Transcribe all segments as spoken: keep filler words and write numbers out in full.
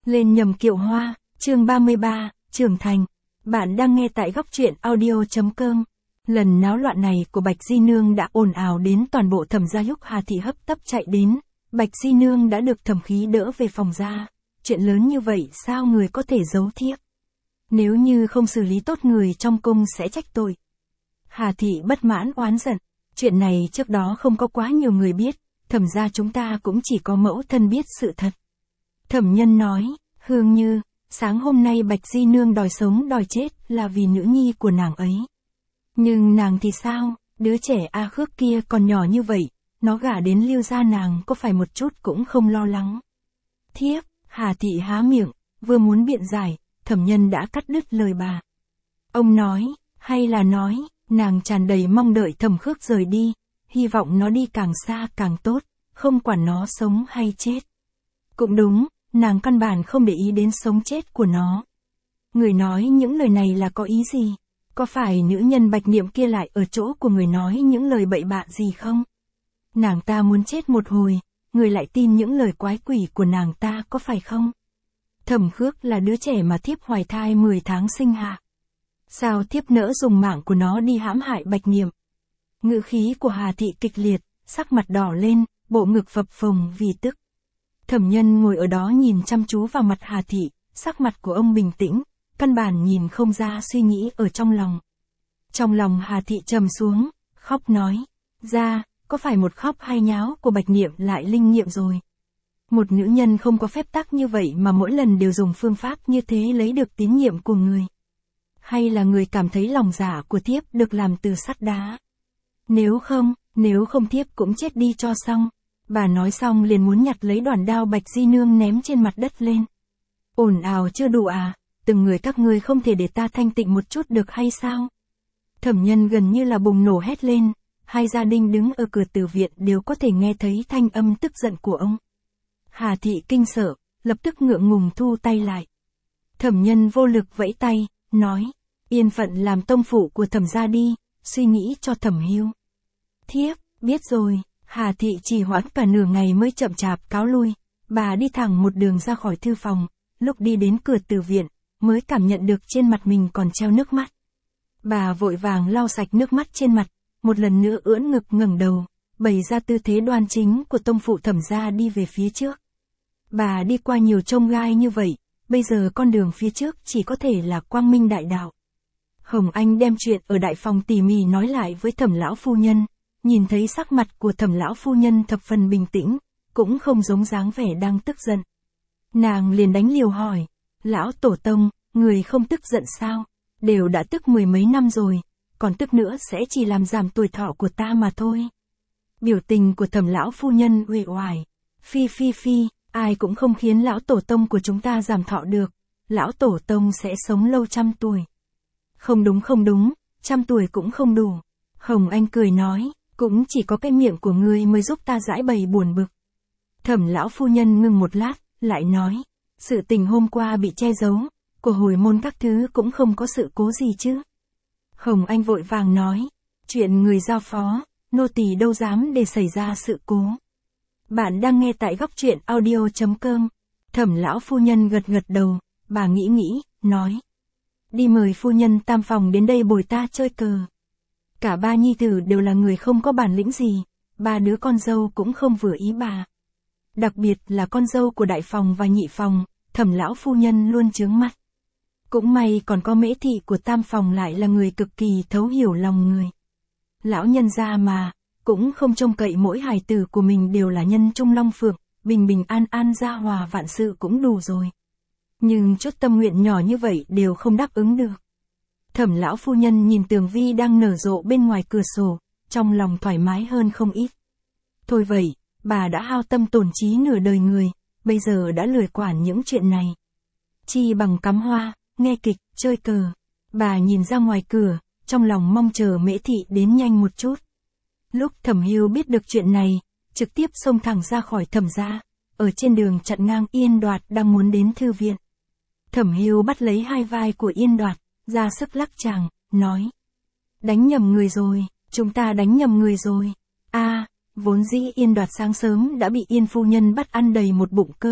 Lên nhầm kiệu hoa, chương ba mươi ba, trưởng thành. Bạn đang nghe tại góc truyện audio.com. Lần náo loạn này của Bạch Di Nương đã ồn ào đến toàn bộ Thẩm gia, lúc Hà Thị hấp tấp chạy đến, Bạch Di Nương đã được Thẩm Khí đỡ về phòng ra. Chuyện lớn như vậy sao người có thể giấu thiếp? Nếu như không xử lý tốt người trong cung sẽ trách tội. Hà Thị bất mãn oán giận. Chuyện này trước đó không có quá nhiều người biết, Thẩm gia chúng ta cũng chỉ có mẫu thân biết sự thật. Thẩm Nhân nói, Hương Như, sáng hôm nay Bạch Di Nương đòi sống đòi chết là vì nữ nhi của nàng ấy. Nhưng nàng thì sao, đứa trẻ A Khước kia còn nhỏ như vậy, nó gả đến Lưu gia nàng có phải một chút cũng không lo lắng. Thiếp, Hà Thị há miệng, vừa muốn biện giải, Thẩm Nhân đã cắt đứt lời bà. Ông nói, hay là nói, nàng tràn đầy mong đợi Thẩm Khước rời đi, hy vọng nó đi càng xa càng tốt, không quản nó sống hay chết. Cũng đúng, nàng căn bản không để ý đến sống chết của nó. Người nói những lời này là có ý gì? Có phải nữ nhân Bạch Niệm kia lại ở chỗ của người nói những lời bậy bạ gì không? Nàng ta muốn chết một hồi, người lại tin những lời quái quỷ của nàng ta có phải không? Thẩm Khước là đứa trẻ mà thiếp hoài thai mười tháng sinh hạ. Sao thiếp nỡ dùng mạng của nó đi hãm hại Bạch Niệm? Ngữ khí của Hà Thị kịch liệt, sắc mặt đỏ lên, bộ ngực phập phồng vì tức. Thẩm Nhân ngồi ở đó nhìn chăm chú vào mặt Hà Thị, sắc mặt của ông bình tĩnh, căn bản nhìn không ra suy nghĩ ở trong lòng. Trong lòng Hà Thị trầm xuống, khóc nói, ra, có phải một khóc hay nháo của Bạch Niệm lại linh nghiệm rồi. Một nữ nhân không có phép tắc như vậy mà mỗi lần đều dùng phương pháp như thế lấy được tín nhiệm của người. Hay là người cảm thấy lòng dạ của thiếp được làm từ sắt đá. Nếu không, nếu không thiếp cũng chết đi cho xong. Bà nói xong liền muốn nhặt lấy đoàn đao Bạch Di Nương ném trên mặt đất lên. Ồn ào chưa đủ à, từng người các ngươi không thể để ta thanh tịnh một chút được hay sao? Thẩm Nhân gần như là bùng nổ hét lên, hai gia đình đứng ở cửa tử viện đều có thể nghe thấy thanh âm tức giận của ông. Hà Thị kinh sợ, lập tức ngượng ngùng thu tay lại. Thẩm Nhân vô lực vẫy tay, nói, yên phận làm tông phụ của Thẩm gia đi, suy nghĩ cho Thẩm Hiu. Thiếp, biết rồi. Hà Thị trì hoãn cả nửa ngày mới chậm chạp cáo lui, bà đi thẳng một đường ra khỏi thư phòng, lúc đi đến cửa tử viện, mới cảm nhận được trên mặt mình còn treo nước mắt. Bà vội vàng lau sạch nước mắt trên mặt, một lần nữa ưỡn ngực ngẩng đầu, bày ra tư thế đoan chính của tông phụ Thẩm gia đi về phía trước. Bà đi qua nhiều chông gai như vậy, bây giờ con đường phía trước chỉ có thể là quang minh đại đạo. Hồng Anh đem chuyện ở đại phòng tỉ mỉ nói lại với Thẩm lão phu nhân. Nhìn thấy sắc mặt của Thẩm lão phu nhân thập phần bình tĩnh, cũng không giống dáng vẻ đang tức giận. Nàng liền đánh liều hỏi, lão tổ tông, người không tức giận sao? Đều đã tức mười mấy năm rồi, còn tức nữa sẽ chỉ làm giảm tuổi thọ của ta mà thôi. Biểu tình của Thẩm lão phu nhân uể oải, phi phi phi, ai cũng không khiến lão tổ tông của chúng ta giảm thọ được, lão tổ tông sẽ sống lâu trăm tuổi. Không đúng không đúng, trăm tuổi cũng không đủ. Hồng Anh cười nói, cũng chỉ có cái miệng của ngươi mới giúp ta giải bày buồn bực. Thẩm lão phu nhân ngừng một lát, lại nói, sự tình hôm qua bị che giấu, của hồi môn các thứ cũng không có sự cố gì chứ. Hồng Anh vội vàng nói, chuyện người giao phó, nô tỳ đâu dám để xảy ra sự cố. Bạn đang nghe tại góc truyện audio.com. Thẩm lão phu nhân gật gật đầu, bà nghĩ nghĩ, nói, đi mời phu nhân tam phòng đến đây bồi ta chơi cờ. Cả ba nhi tử đều là người không có bản lĩnh gì, ba đứa con dâu cũng không vừa ý bà. Đặc biệt là con dâu của đại phòng và nhị phòng, Thẩm lão phu nhân luôn chướng mắt. Cũng may còn có Mễ thị của tam phòng lại là người cực kỳ thấu hiểu lòng người. Lão nhân gia mà, cũng không trông cậy mỗi hài tử của mình đều là nhân trung long phượng, bình bình an an gia hòa vạn sự cũng đủ rồi. Nhưng chút tâm nguyện nhỏ như vậy đều không đáp ứng được. Thẩm lão phu nhân nhìn tường vi đang nở rộ bên ngoài cửa sổ, trong lòng thoải mái hơn không ít. Thôi vậy, bà đã hao tâm tổn trí nửa đời người, bây giờ đã lười quản những chuyện này. Chi bằng cắm hoa, nghe kịch, chơi cờ. Bà nhìn ra ngoài cửa, trong lòng mong chờ Mễ thị đến nhanh một chút. Lúc Thẩm Hiu biết được chuyện này, trực tiếp xông thẳng ra khỏi Thẩm gia, ở trên đường chặn ngang Yên Đoạt đang muốn đến thư viện. Thẩm Hiu bắt lấy hai vai của Yên Đoạt, ra sức lắc chàng, nói. Đánh nhầm người rồi, chúng ta đánh nhầm người rồi. a à, vốn dĩ Yên Đoạt sáng sớm đã bị Yên phu nhân bắt ăn đầy một bụng cơm,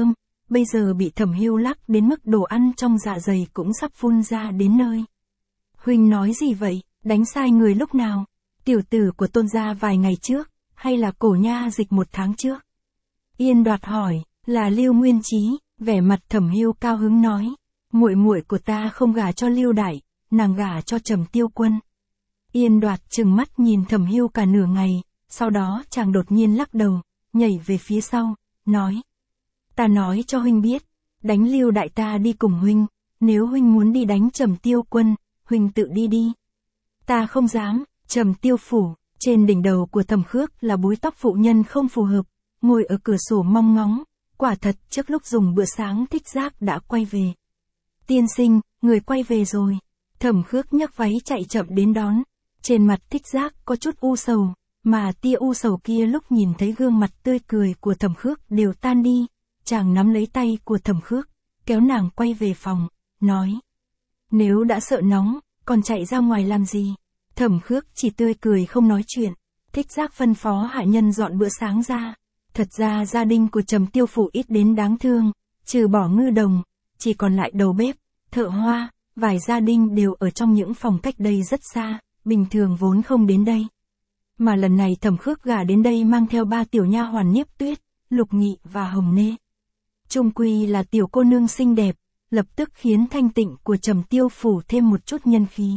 bây giờ bị Thẩm Hưu lắc đến mức đồ ăn trong dạ dày cũng sắp phun ra đến nơi. Huynh nói gì vậy, đánh sai người lúc nào? Tiểu tử của Tôn gia vài ngày trước, hay là Cổ nha dịch một tháng trước? Yên Đoạt hỏi, là Lưu Nguyên Chí, vẻ mặt Thẩm Hưu cao hứng nói, muội muội của ta không gả cho Lưu đại, nàng gả cho Trầm Tiêu Quân. Yên Đoạt trừng mắt nhìn Thẩm Hưu cả nửa ngày, sau đó chàng đột nhiên lắc đầu, nhảy về phía sau, nói, ta nói cho huynh biết, đánh Lưu đại ta đi cùng huynh, nếu huynh muốn đi đánh Trầm Tiêu Quân, huynh tự đi đi. Ta không dám. Trầm Tiêu phủ, trên đỉnh đầu của Thẩm Khước là búi tóc phụ nhân không phù hợp, ngồi ở cửa sổ mong ngóng, quả thật trước lúc dùng bữa sáng Thích Giác đã quay về. Tiên sinh, người quay về rồi. Thẩm Khước nhấc váy chạy chậm đến đón, trên mặt Thích Giác có chút u sầu, mà tia u sầu kia lúc nhìn thấy gương mặt tươi cười của Thẩm Khước đều tan đi, chàng nắm lấy tay của Thẩm Khước, kéo nàng quay về phòng, nói. Nếu đã sợ nóng, còn chạy ra ngoài làm gì? Thẩm Khước chỉ tươi cười không nói chuyện. Thích Giác phân phó hạ nhân dọn bữa sáng ra. Thật ra gia đình của Trầm Tiêu phủ ít đến đáng thương, trừ bỏ Ngư Đồng, chỉ còn lại đầu bếp, thợ hoa, vài gia đình đều ở trong những phòng cách đây rất xa, bình thường vốn không đến đây. Mà lần này Thẩm Khước gả đến đây mang theo ba tiểu nha hoàn Niếp Tuyết, Lục Nghị và Hồng Nê. Chung quy là tiểu cô nương xinh đẹp, lập tức khiến thanh tịnh của Trầm Tiêu phủ thêm một chút nhân khí.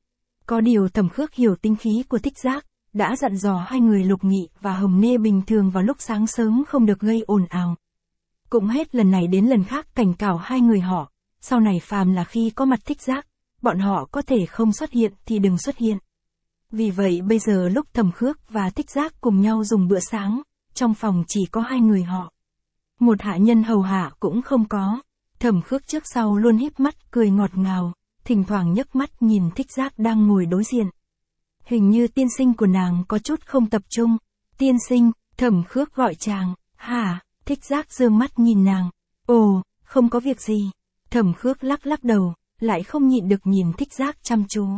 Có điều Thẩm Khước hiểu tính khí của Thích Giác, đã dặn dò hai người Lục Nghị và Hồng Nê bình thường vào lúc sáng sớm không được gây ồn ào. Cũng hết lần này đến lần khác cảnh cáo hai người họ, sau này phàm là khi có mặt Thích Giác, bọn họ có thể không xuất hiện thì đừng xuất hiện. Vì vậy bây giờ lúc Thẩm Khước và Thích Giác cùng nhau dùng bữa sáng, trong phòng chỉ có hai người họ. Một hạ nhân hầu hạ cũng không có, Thẩm Khước trước sau luôn híp mắt cười ngọt ngào, thỉnh thoảng nhấc mắt nhìn Thích Giác đang ngồi đối diện. Hình như tiên sinh của nàng có chút không tập trung. Tiên sinh, Thẩm Khước gọi chàng. Hả? Thích Giác giương mắt nhìn nàng. Ồ, không có việc gì. Thẩm Khước lắc lắc đầu, lại không nhịn được nhìn Thích Giác chăm chú.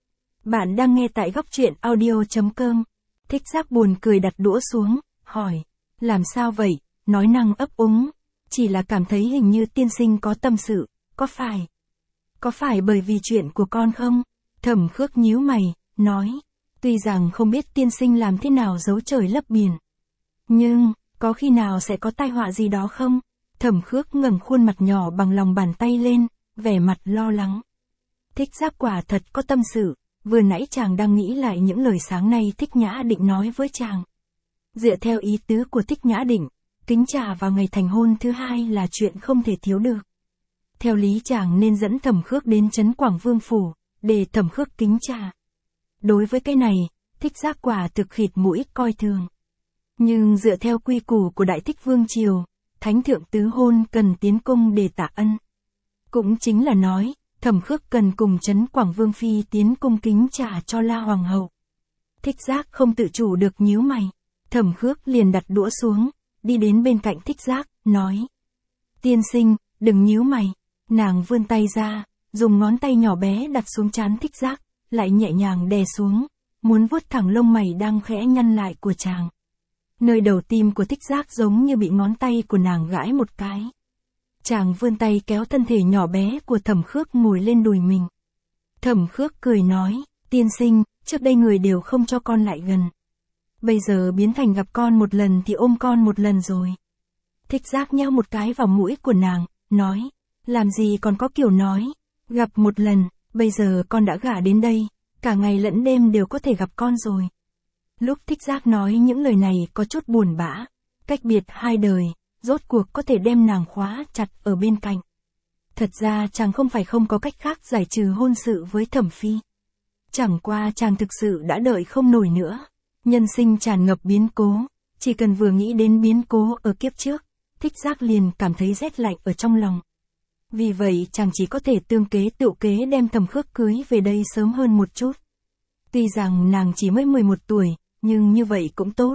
Bạn đang nghe tại góc truyện audio chấm com. Thích Giác buồn cười đặt đũa xuống, hỏi. Làm sao vậy? Nói năng ấp úng. Chỉ là cảm thấy hình như tiên sinh có tâm sự, có phải? Có phải bởi vì chuyện của con không? Thẩm Khước nhíu mày, nói. Tuy rằng không biết tiên sinh làm thế nào giấu trời lấp biển. Nhưng, có khi nào sẽ có tai họa gì đó không? Thẩm Khước ngẩng khuôn mặt nhỏ bằng lòng bàn tay lên, vẻ mặt lo lắng. Thích Giác quả thật có tâm sự, vừa nãy chàng đang nghĩ lại những lời sáng nay Thích Nhã Định nói với chàng. Dựa theo ý tứ của Thích Nhã Định, kính trà vào ngày thành hôn thứ hai là chuyện không thể thiếu được. Theo lý chàng nên dẫn Thẩm Khước đến trấn Quảng Vương phủ, để Thẩm Khước kính trà. Đối với cái này, Thích Giác quả thực khịt mũi coi thường. Nhưng dựa theo quy củ của Đại Thích Vương triều, thánh thượng tứ hôn cần tiến cung để tạ ân. Cũng chính là nói, Thẩm Khước cần cùng trấn Quảng Vương phi tiến cung kính trà cho La hoàng hậu. Thích Giác không tự chủ được nhíu mày. Thẩm Khước liền đặt đũa xuống, đi đến bên cạnh Thích Giác, nói. Tiên sinh, đừng nhíu mày. Nàng vươn tay ra, dùng ngón tay nhỏ bé đặt xuống trán Thích Giác, lại nhẹ nhàng đè xuống, muốn vuốt thẳng lông mày đang khẽ nhăn lại của chàng. Nơi đầu tim của Thích Giác giống như bị ngón tay của nàng gãi một cái. Chàng vươn tay kéo thân thể nhỏ bé của Thẩm Khước ngồi lên đùi mình. Thẩm Khước cười nói, tiên sinh, trước đây người đều không cho con lại gần. Bây giờ biến thành gặp con một lần thì ôm con một lần rồi. Thích Giác nheo một cái vào mũi của nàng, nói, làm gì còn có kiểu nói, gặp một lần, bây giờ con đã gả đến đây, cả ngày lẫn đêm đều có thể gặp con rồi. Lúc Thích Giác nói những lời này có chút buồn bã, cách biệt hai đời, rốt cuộc có thể đem nàng khóa chặt ở bên cạnh. Thật ra chàng không phải không có cách khác giải trừ hôn sự với Thẩm phi. Chẳng qua chàng thực sự đã đợi không nổi nữa. Nhân sinh tràn ngập biến cố, chỉ cần vừa nghĩ đến biến cố ở kiếp trước, Thích Giác liền cảm thấy rét lạnh ở trong lòng. Vì vậy chàng chỉ có thể tương kế tựu kế đem Thẩm Khước cưới về đây sớm hơn một chút. Tuy rằng nàng chỉ mới mười một tuổi, nhưng như vậy cũng tốt.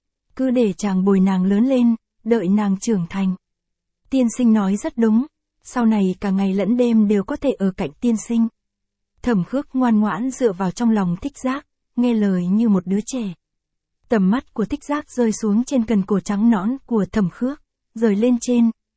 Cứ để chàng bồi nàng lớn lên, đợi nàng trưởng thành. Tiên sinh nói rất đúng, sau này cả ngày lẫn đêm đều có thể ở cạnh tiên sinh. Thẩm Khước ngoan ngoãn dựa vào trong lòng Thích Giác, nghe lời như một đứa trẻ. Tầm mắt của Thích Giác rơi xuống trên cần cổ trắng nõn của Thẩm Khước, rời lên trên,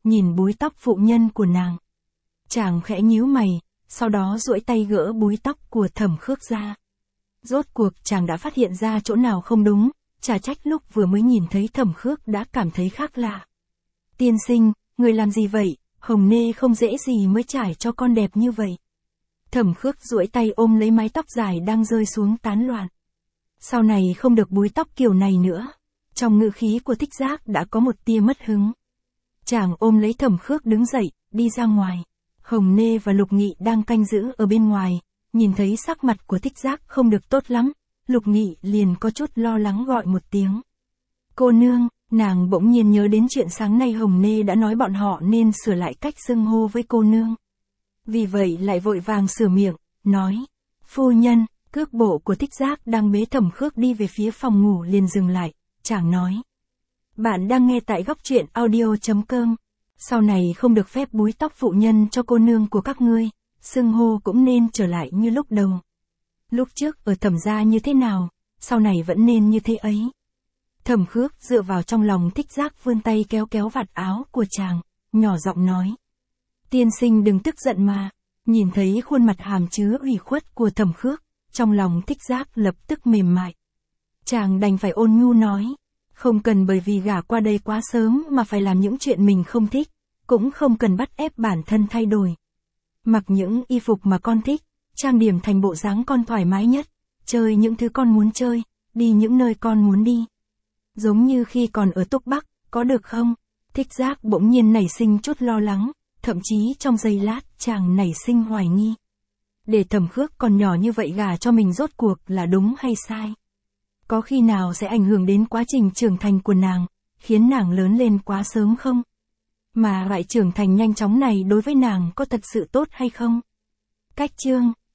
nhìn búi tóc phụ nhân của nàng. Chàng khẽ nhíu mày, sau đó duỗi tay gỡ búi tóc của Thẩm Khước ra. Rốt cuộc chàng đã phát hiện ra chỗ nào không đúng, chả trách lúc vừa mới nhìn thấy Thẩm Khước đã cảm thấy khác lạ. Tiên sinh, người làm gì vậy, Hồng Nê không dễ gì mới trải cho con đẹp như vậy. Thẩm Khước duỗi tay ôm lấy mái tóc dài đang rơi xuống tán loạn. Sau này không được búi tóc kiểu này nữa. Trong ngữ khí của Thích Giác đã có một tia mất hứng. Chàng ôm lấy Thẩm Khước đứng dậy, đi ra ngoài. Hồng Nê và Lục Nghị đang canh giữ ở bên ngoài, nhìn thấy sắc mặt của Thích Giác không được tốt lắm, Lục Nghị liền có chút lo lắng gọi một tiếng. Cô nương, nàng bỗng nhiên nhớ đến chuyện sáng nay Hồng Nê đã nói bọn họ nên sửa lại cách xưng hô với cô nương. Vì vậy lại vội vàng sửa miệng, nói, phu nhân. Cước bộ của Thích Giác đang bế Thẩm Khước đi về phía phòng ngủ liền dừng lại, chàng nói. Bạn đang nghe tại góc truyện audio.com. Sau này không được phép búi tóc phụ nhân cho cô nương của các ngươi, xưng hô cũng nên trở lại như lúc đầu. Lúc trước ở Thẩm gia như thế nào, sau này vẫn nên như thế ấy. Thẩm Khước dựa vào trong lòng Thích Giác vươn tay kéo kéo vạt áo của chàng, nhỏ giọng nói. Tiên sinh đừng tức giận mà. Nhìn thấy khuôn mặt hàm chứa ủy khuất của Thẩm Khước, trong lòng Thích Giác lập tức mềm mại. Chàng đành phải ôn nhu nói, không cần bởi vì gả qua đây quá sớm mà phải làm những chuyện mình không thích, cũng không cần bắt ép bản thân thay đổi. Mặc những y phục mà con thích, trang điểm thành bộ dáng con thoải mái nhất, chơi những thứ con muốn chơi, đi những nơi con muốn đi. Giống như khi còn ở Túc Bắc, có được không? Thích Giác bỗng nhiên nảy sinh chút lo lắng, thậm chí trong giây lát chàng nảy sinh hoài nghi. Để Thẩm Khước còn nhỏ như vậy gả cho mình rốt cuộc là đúng hay sai? Có khi nào sẽ ảnh hưởng đến quá trình trưởng thành của nàng, khiến nàng lớn lên quá sớm không? Mà loại trưởng thành nhanh chóng này đối với nàng có thật sự tốt hay không? Cách chương